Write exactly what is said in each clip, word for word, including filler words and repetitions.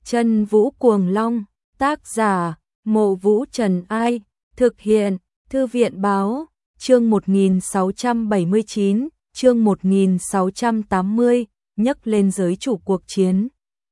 Chân Vũ Cuồng Long, tác giả, Mộ Vũ Trần Ai, thực hiện, Thư viện Báo, chương một nghìn sáu trăm bảy mươi chín, chương một nghìn sáu trăm tám mươi, nhấc lên giới chủ cuộc chiến.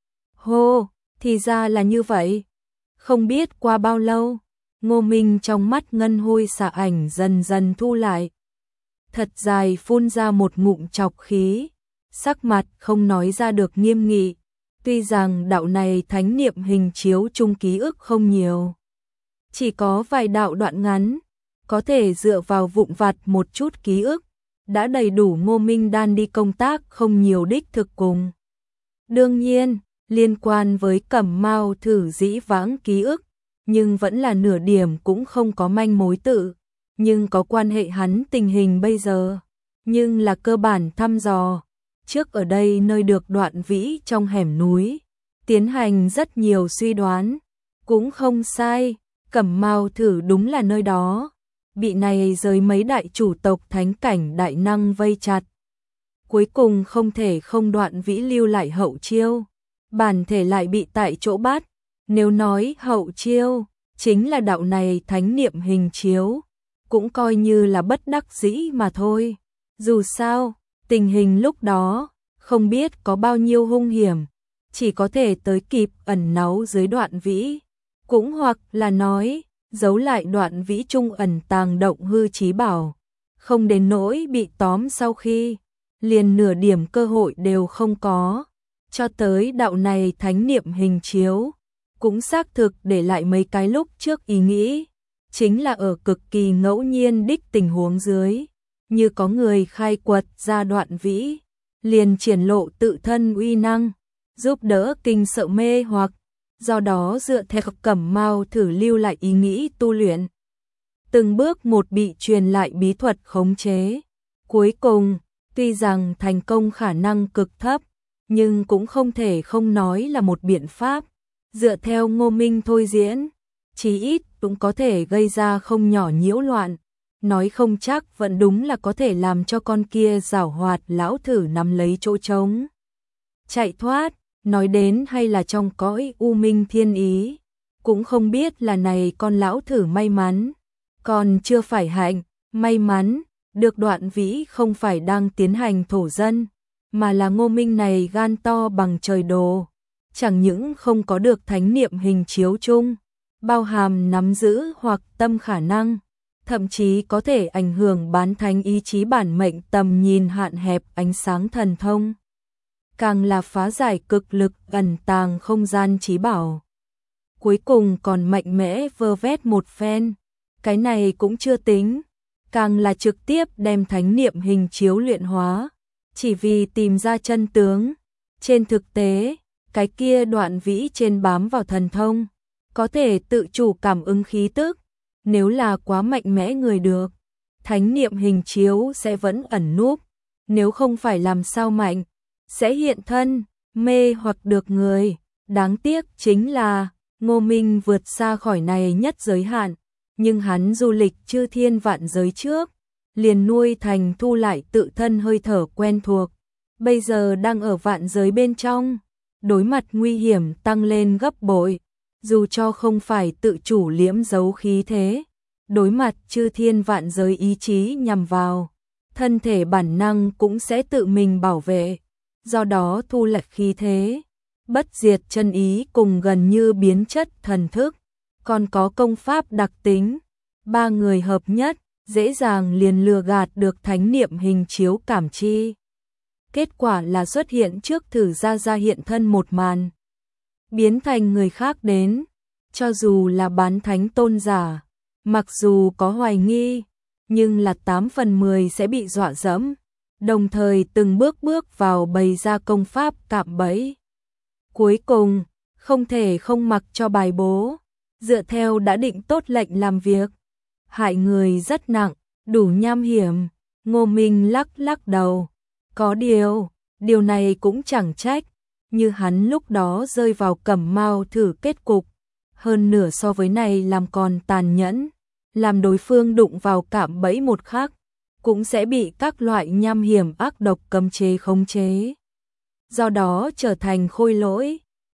Hô, thì ra là như vậy. Không biết qua bao lâu, Ngô Minh trong mắt ngân hôi xạ ảnh dần dần thu lại. Thật dài phun ra một ngụm trọc khí, sắc mặt không nói ra được nghiêm nghị. Tuy rằng đạo này thánh niệm hình chiếu chung ký ức không nhiều, chỉ có vài đạo đoạn ngắn, có thể dựa vào vụn vặt một chút ký ức, đã đầy đủ Ngô Minh Đan đi công tác không nhiều đích thực cùng. Đương nhiên, liên quan với Cẩm Mao thử dĩ vãng ký ức, nhưng vẫn là nửa điểm cũng không có manh mối tự, nhưng có quan hệ hắn tình hình bây giờ, nhưng là cơ bản thăm dò. Trước ở đây nơi được Đoạn Vĩ trong hẻm núi, tiến hành rất nhiều suy đoán, cũng không sai, Cẩm Mao thử đúng là nơi đó, bị này rời mấy đại chủ tộc thánh cảnh đại năng vây chặt. Cuối cùng không thể không Đoạn Vĩ lưu lại hậu chiêu, bản thể lại bị tại chỗ bắt, nếu nói hậu chiêu, chính là đạo này thánh niệm hình chiếu, cũng coi như là bất đắc dĩ mà thôi, dù sao. Tình hình lúc đó, không biết có bao nhiêu hung hiểm, chỉ có thể tới kịp ẩn náu dưới Đoạn Vĩ, cũng hoặc là nói, giấu lại Đoạn Vĩ trung ẩn tàng động hư trí bảo, không đến nỗi bị tóm sau khi, liền nửa điểm cơ hội đều không có, cho tới đạo này thánh niệm hình chiếu, cũng xác thực để lại mấy cái lúc trước ý nghĩ, chính là ở cực kỳ ngẫu nhiên đích tình huống dưới. Như có người khai quật ra Đoạn Vĩ, liền triển lộ tự thân uy năng, giúp đỡ kinh sợ mê hoặc, do đó dựa theo Cẩm Mao thử lưu lại ý nghĩ tu luyện. Từng bước một bị truyền lại bí thuật khống chế. Cuối cùng, tuy rằng thành công khả năng cực thấp, nhưng cũng không thể không nói là một biện pháp. Dựa theo Ngô Minh thôi diễn, chí ít cũng có thể gây ra không nhỏ nhiễu loạn. Nói không chắc vẫn đúng là có thể làm cho con kia giảo hoạt lão thử nắm lấy chỗ trống. Chạy thoát, nói đến hay là trong cõi u minh thiên ý, cũng không biết là này con lão thử may mắn, còn chưa phải hạnh, may mắn, được Đoạn Vĩ không phải đang tiến hành thổ dân, mà là Ngô Minh này gan to bằng trời đồ, chẳng những không có được thánh niệm hình chiếu chung, bao hàm nắm giữ hoặc tâm khả năng. Thậm chí có thể ảnh hưởng bán thánh ý chí bản mệnh tầm nhìn hạn hẹp ánh sáng thần thông. Càng là phá giải cực lực ẩn tàng không gian trí bảo. Cuối cùng còn mạnh mẽ vơ vét một phen. Cái này cũng chưa tính. Càng là trực tiếp đem thánh niệm hình chiếu luyện hóa. Chỉ vì tìm ra chân tướng. Trên thực tế, cái kia Đoạn Vĩ trên bám vào thần thông. Có thể tự chủ cảm ứng khí tức. Nếu là quá mạnh mẽ người được, thánh niệm hình chiếu sẽ vẫn ẩn núp, nếu không phải làm sao mạnh, sẽ hiện thân, mê hoặc được người. Đáng tiếc chính là, Ngô Minh vượt xa khỏi này nhất giới hạn, nhưng hắn du lịch chư thiên vạn giới trước, liền nuôi thành thu lại tự thân hơi thở quen thuộc, bây giờ đang ở vạn giới bên trong, đối mặt nguy hiểm tăng lên gấp bội. Dù cho không phải tự chủ liễm giấu khí thế, đối mặt chư thiên vạn giới ý chí nhằm vào, thân thể bản năng cũng sẽ tự mình bảo vệ, do đó thu lại khí thế, bất diệt chân ý cùng gần như biến chất thần thức, còn có công pháp đặc tính, ba người hợp nhất, dễ dàng liền lừa gạt được thánh niệm hình chiếu cảm chi. Kết quả là xuất hiện trước thử ra ra hiện thân một màn. Biến thành người khác đến, cho dù là bán thánh tôn giả, mặc dù có hoài nghi, nhưng là tám phần mười sẽ bị dọa dẫm, đồng thời từng bước bước vào bày ra công pháp cạm bẫy. Cuối cùng, không thể không mặc cho bài bố, dựa theo đã định tốt lệnh làm việc. Hại người rất nặng, đủ nham hiểm, Ngô Minh lắc lắc đầu. Có điều, điều này cũng chẳng trách. Như hắn lúc đó rơi vào Cẩm Mao thử kết cục, hơn nửa so với này làm còn tàn nhẫn, làm đối phương đụng vào cạm bẫy một khắc, cũng sẽ bị các loại nham hiểm ác độc cấm chế khống chế. Do đó trở thành khôi lỗi,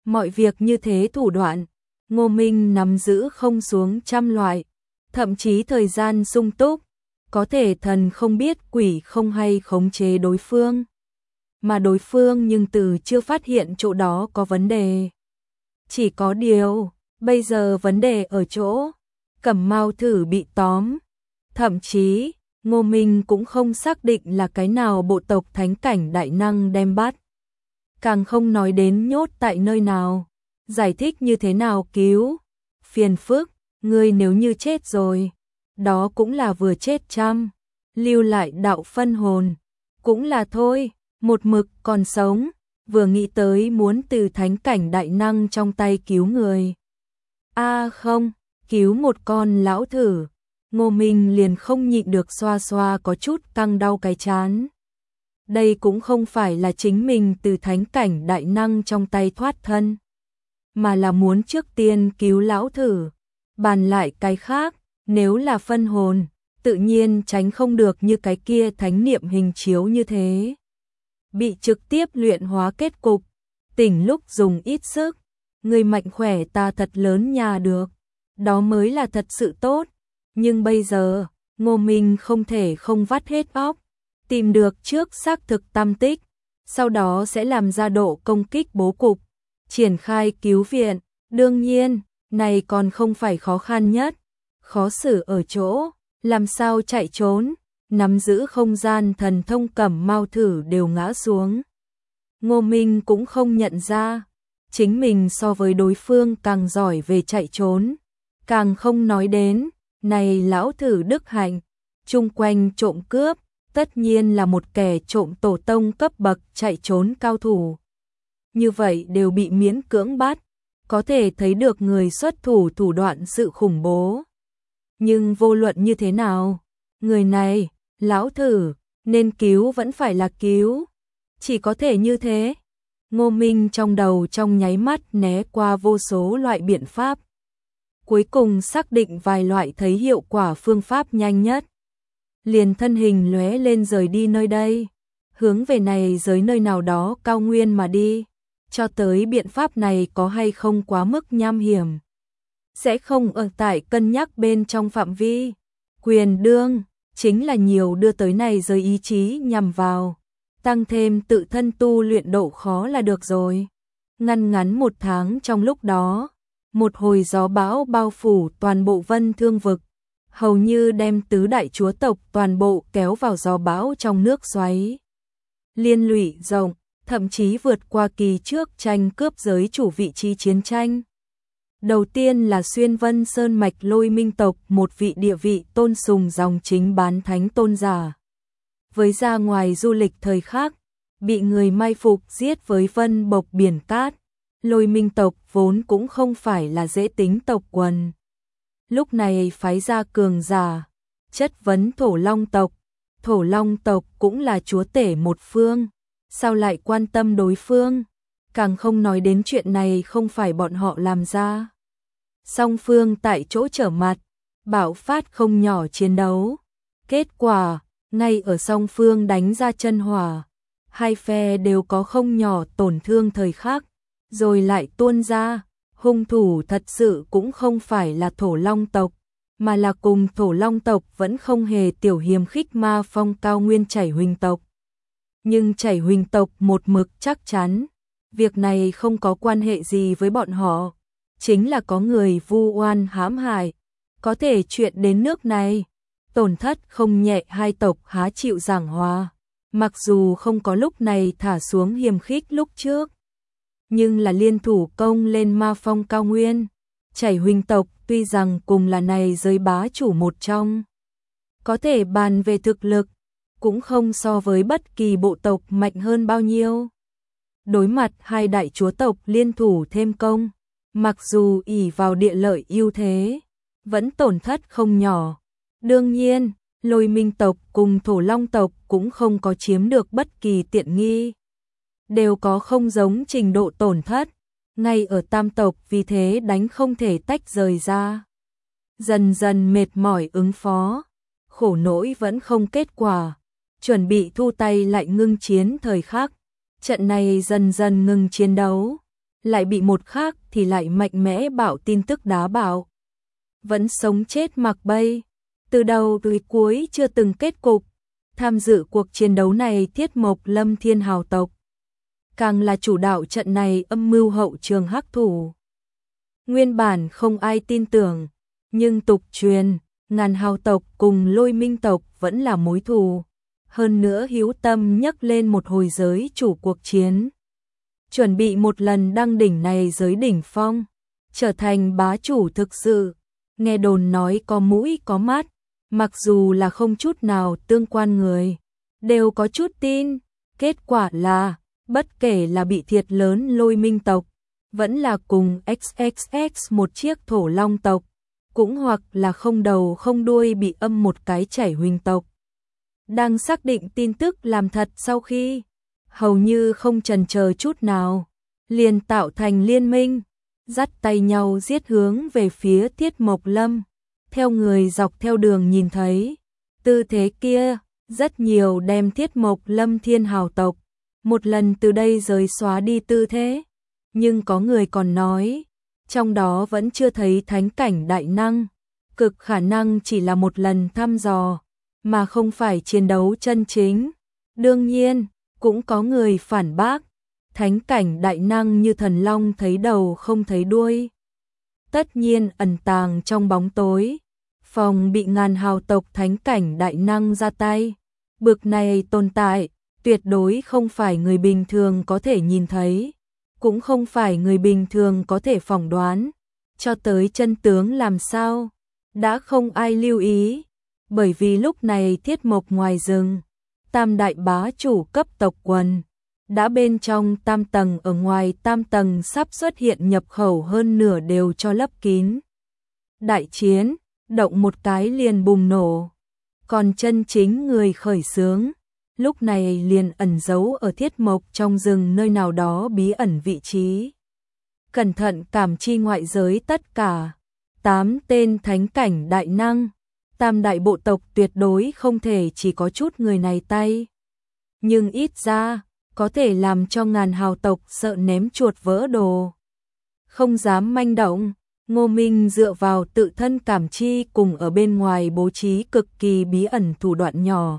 Mọi việc như thế thủ đoạn, Ngô Minh nắm giữ không xuống trăm loại, thậm chí thời gian sung túc, có thể thần không biết quỷ không hay khống chế đối phương. Mà đối phương nhưng từ chưa phát hiện chỗ đó có vấn đề. Chỉ có điều, bây giờ vấn đề ở chỗ, Cẩm Mao thử bị tóm. Thậm chí, Ngô Minh cũng không xác định là cái nào bộ tộc thánh cảnh đại năng đem bắt. Càng không nói đến nhốt tại nơi nào, giải thích như thế nào cứu. Phiền phức, ngươi nếu như chết rồi, đó cũng là vừa chết trăm, lưu lại đạo phân hồn, cũng là thôi, một mực còn sống, vừa nghĩ tới muốn từ thánh cảnh đại năng trong tay cứu người. A à không, cứu một con lão thử, Ngô Minh liền không nhịn được xoa xoa có chút căng đau cái chán. Đây cũng không phải là chính mình từ thánh cảnh đại năng trong tay thoát thân, mà là muốn trước tiên cứu lão thử, bàn lại cái khác, nếu là phân hồn, tự nhiên tránh không được như cái kia thánh niệm hình chiếu như thế. Bị trực tiếp luyện hóa kết cục, tỉnh lúc dùng ít sức, người mạnh khỏe ta thật lớn nhà được, đó mới là thật sự tốt. Nhưng bây giờ, Ngô Minh không thể không vắt hết óc, tìm được trước xác thực tam tích, sau đó sẽ làm ra độ công kích bố cục, triển khai cứu viện. Đương nhiên, này còn không phải khó khăn nhất, khó xử ở chỗ, làm sao chạy trốn, nắm giữ không gian thần thông Cẩm Mao thử đều ngã xuống. Ngô Minh cũng không nhận ra, chính mình so với đối phương càng giỏi về chạy trốn, càng không nói đến, này lão thử đức hạnh, chung quanh trộm cướp, tất nhiên là một kẻ trộm tổ tông cấp bậc chạy trốn cao thủ. Như vậy đều bị miễn cưỡng bắt, có thể thấy được người xuất thủ thủ đoạn sự khủng bố. Nhưng vô luận như thế nào, người này, lão thử, nên cứu vẫn phải là cứu. Chỉ có thể như thế. Ngô Minh trong đầu trong nháy mắt né qua vô số loại biện pháp. Cuối cùng xác định vài loại thấy hiệu quả phương pháp nhanh nhất. Liền thân hình lóe lên rời đi nơi đây, hướng về này giới nơi nào đó cao nguyên mà đi, cho tới biện pháp này có hay không quá mức nham hiểm. Sẽ không ở tại cân nhắc bên trong phạm vi. Quyền đương, chính là nhiều đưa tới này giới ý chí nhằm vào, tăng thêm tự thân tu luyện độ khó là được rồi. Ngăn ngắn một tháng trong lúc đó, một hồi gió bão bao phủ toàn bộ Vân Thương vực, hầu như đem tứ đại chúa tộc toàn bộ kéo vào gió bão trong nước xoáy. Liên lụy rộng, thậm chí vượt qua kỳ trước tranh cướp giới chủ vị trí chiến tranh. Đầu tiên là xuyên Vân Sơn mạch Lôi Minh tộc, một vị địa vị tôn sùng dòng chính bán thánh tôn giả. Với ra ngoài du lịch thời khác, bị người mai phục giết với vân bộc biển cát. Lôi Minh tộc vốn cũng không phải là dễ tính tộc quần. Lúc này phái ra cường giả, chất vấn Thổ Long tộc. Thổ Long tộc cũng là chúa tể một phương, sao lại quan tâm đối phương? Càng không nói đến chuyện này không phải bọn họ làm ra. Song phương tại chỗ trở mặt, bạo phát không nhỏ chiến đấu. Kết quả, ngay ở song phương đánh ra chân hỏa, hai phe đều có không nhỏ tổn thương thời khắc, rồi lại tuôn ra, hung thủ thật sự cũng không phải là Thổ Long tộc, mà là cùng Thổ Long tộc vẫn không hề tiểu hiềm khích ma phong cao nguyên Chảy Huỳnh tộc. Nhưng Chảy Huỳnh tộc một mực chắc chắn, việc này không có quan hệ gì với bọn họ, chính là có người vu oan hãm hại, có thể chuyện đến nước này, tổn thất không nhẹ, hai tộc há chịu giảng hòa, mặc dù không có lúc này thả xuống hiềm khích lúc trước, nhưng là liên thủ công lên ma phong cao nguyên. Chảy Huỳnh tộc tuy rằng cùng là này giới bá chủ một trong, có thể bàn về thực lực, cũng không so với bất kỳ bộ tộc mạnh hơn bao nhiêu. Đối mặt hai đại chúa tộc liên thủ thêm công, mặc dù ỷ vào địa lợi ưu thế, vẫn tổn thất không nhỏ. Đương nhiên, Lôi Minh tộc cùng Thổ Long tộc cũng không có chiếm được bất kỳ tiện nghi, đều có không giống trình độ tổn thất. Ngay ở tam tộc vì thế đánh không thể tách rời ra. Dần dần mệt mỏi ứng phó, khổ nỗi vẫn không kết quả, chuẩn bị thu tay lại ngưng chiến thời khắc. Trận này dần dần ngừng chiến đấu, lại bị một khác thì lại mạnh mẽ bảo tin tức đá bạo. Vẫn sống chết mặc bay, từ đầu tới cuối chưa từng kết cục. Tham dự cuộc chiến đấu này Tiết Mộc Lâm Thiên Hào tộc, càng là chủ đạo trận này âm mưu hậu trường hắc thủ. Nguyên bản không ai tin tưởng, nhưng tục truyền, Ngàn Hào tộc cùng Lôi Minh tộc vẫn là mối thù. Hơn nữa Hữu Tâm nhắc lên một hồi giới chủ cuộc chiến, chuẩn bị một lần đăng đỉnh này giới đỉnh phong, trở thành bá chủ thực sự. Nghe đồn nói có mũi có mắt, mặc dù là không chút nào tương quan người, đều có chút tin. Kết quả là, bất kể là bị thiệt lớn Lôi Minh tộc, vẫn là cùng ích ích ích một chiếc Thổ Long tộc, cũng hoặc là không đầu không đuôi bị âm một cái chảy Huỳnh tộc. Đang xác định tin tức làm thật sau khi, hầu như không chần chờ chút nào, liền tạo thành liên minh, dắt tay nhau giết hướng về phía Tiết Mộc Lâm. Theo người dọc theo đường nhìn thấy, tư thế kia, rất nhiều đem Tiết Mộc Lâm Thiên Hào tộc, một lần từ đây rời xóa đi tư thế. Nhưng có người còn nói, trong đó vẫn chưa thấy thánh cảnh đại năng, cực khả năng chỉ là một lần thăm dò, mà không phải chiến đấu chân chính. Đương nhiên, cũng có người phản bác, thánh cảnh đại năng như thần long thấy đầu không thấy đuôi, tất nhiên ẩn tàng trong bóng tối, phòng bị Ngàn Hào tộc thánh cảnh đại năng ra tay. Bực này tồn tại, tuyệt đối không phải người bình thường có thể nhìn thấy, cũng không phải người bình thường có thể phỏng đoán. Cho tới chân tướng làm sao, đã không ai lưu ý, bởi vì lúc này Thiết Mộc ngoài rừng, tam đại bá chủ cấp tộc quần, đã bên trong tam tầng ở ngoài tam tầng sắp xuất hiện nhập khẩu hơn nửa đều cho lấp kín. Đại chiến, động một cái liền bùng nổ, còn chân chính người khởi xướng, lúc này liền ẩn giấu ở Thiết Mộc trong rừng nơi nào đó bí ẩn vị trí. Cẩn thận cảm chi ngoại giới tất cả, tám tên thánh cảnh đại năng, tam đại bộ tộc tuyệt đối không thể chỉ có chút người này tay. Nhưng ít ra, có thể làm cho Ngàn Hào tộc sợ ném chuột vỡ đồ. Không dám manh động, Ngô Minh dựa vào tự thân cảm chi cùng ở bên ngoài bố trí cực kỳ bí ẩn thủ đoạn nhỏ.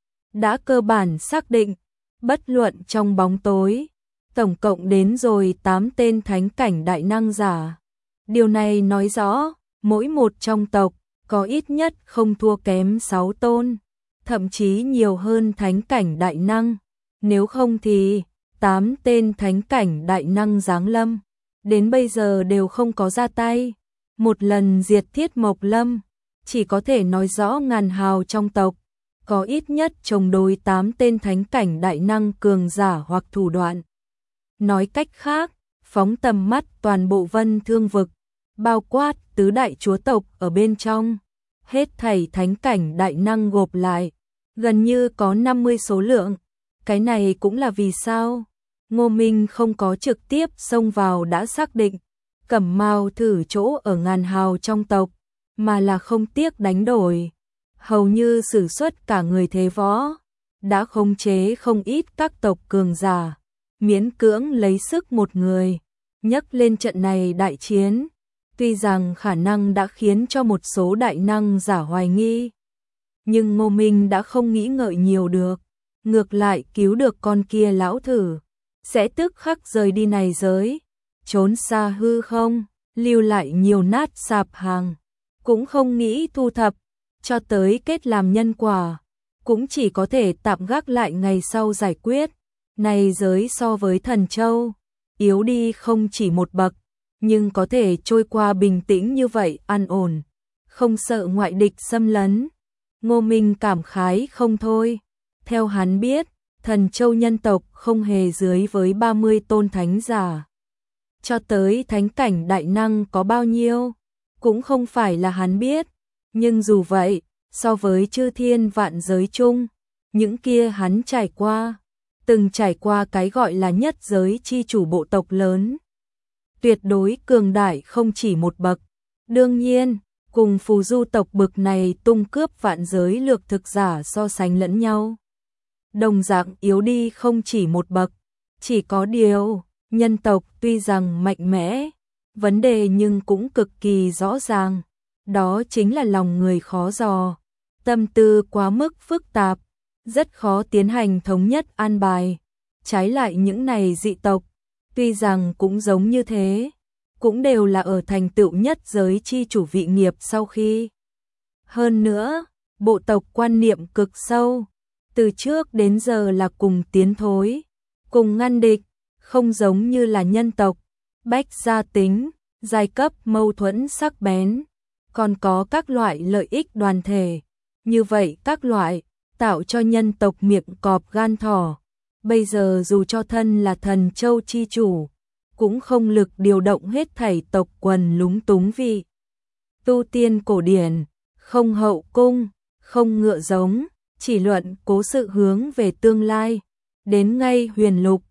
Đã cơ bản xác định, bất luận trong bóng tối, tổng cộng đến rồi tám tên thánh cảnh đại năng giả. Điều này nói rõ, mỗi một trong tộc, có ít nhất không thua kém sáu tôn, thậm chí nhiều hơn thánh cảnh đại năng. Nếu không thì, tám tên thánh cảnh đại năng giáng lâm, đến bây giờ đều không có ra tay. Một lần diệt Thiết Mộc Lâm, chỉ có thể nói rõ Ngàn Hào trong tộc, có ít nhất chống đối tám tên thánh cảnh đại năng cường giả hoặc thủ đoạn. Nói cách khác, phóng tầm mắt toàn bộ Vân Thương vực, bao quát tứ đại chúa tộc ở bên trong, hết thảy thánh cảnh đại năng gộp lại, gần như có năm mươi số lượng. Cái này cũng là vì sao Ngô Minh không có trực tiếp xông vào đã xác định Cẩm Mao thử chỗ ở Ngàn Hào trong tộc, mà là không tiếc đánh đổi, hầu như sử xuất cả người thế võ, đã khống chế không ít các tộc cường giả, miễn cưỡng lấy sức một người, nhấc lên trận này đại chiến. Tuy rằng khả năng đã khiến cho một số đại năng giả hoài nghi, nhưng Ngô Minh đã không nghĩ ngợi nhiều được, ngược lại cứu được con kia lão thử, sẽ tức khắc rời đi này giới, trốn xa hư không, lưu lại nhiều nát sạp hàng, cũng không nghĩ thu thập, cho tới kết làm nhân quả, cũng chỉ có thể tạm gác lại ngày sau giải quyết. Này giới so với Thần Châu, yếu đi không chỉ một bậc, nhưng có thể trôi qua bình tĩnh như vậy an ổn, không sợ ngoại địch xâm lấn. Ngô Minh cảm khái không thôi. Theo hắn biết, Thần Châu nhân tộc không hề dưới với ba mươi tôn thánh giả. Cho tới thánh cảnh đại năng có bao nhiêu, cũng không phải là hắn biết. Nhưng dù vậy, so với chư thiên vạn giới chung, những kia hắn trải qua, từng trải qua cái gọi là nhất giới chi chủ bộ tộc lớn, tuyệt đối cường đại không chỉ một bậc. Đương nhiên, cùng phù du tộc bực này tung cướp vạn giới lược thực giả so sánh lẫn nhau, đồng dạng yếu đi không chỉ một bậc. Chỉ có điều, Nhân tộc tuy rằng mạnh mẽ, vấn đề nhưng cũng cực kỳ rõ ràng, đó chính là lòng người khó dò, tâm tư quá mức phức tạp, rất khó tiến hành thống nhất an bài. Trái lại những này dị tộc, tuy rằng cũng giống như thế, cũng đều là ở thành tựu nhất giới chi chủ vị nghiệp sau khi. Hơn nữa, bộ tộc quan niệm cực sâu, từ trước đến giờ là cùng tiến thối, cùng ngăn địch, không giống như là nhân tộc, bách gia tính, giai cấp mâu thuẫn sắc bén, còn có các loại lợi ích đoàn thể. Như vậy các loại, tạo cho nhân tộc miệng cọp gan thỏ. Bây giờ dù cho thân là thần châu chi chủ, cũng không lực điều động hết thảy tộc quần lúng túng vì tu tiên cổ điển, không hậu cung, không ngựa giống, chỉ luận cố sự hướng về tương lai. Đến ngay huyền lục,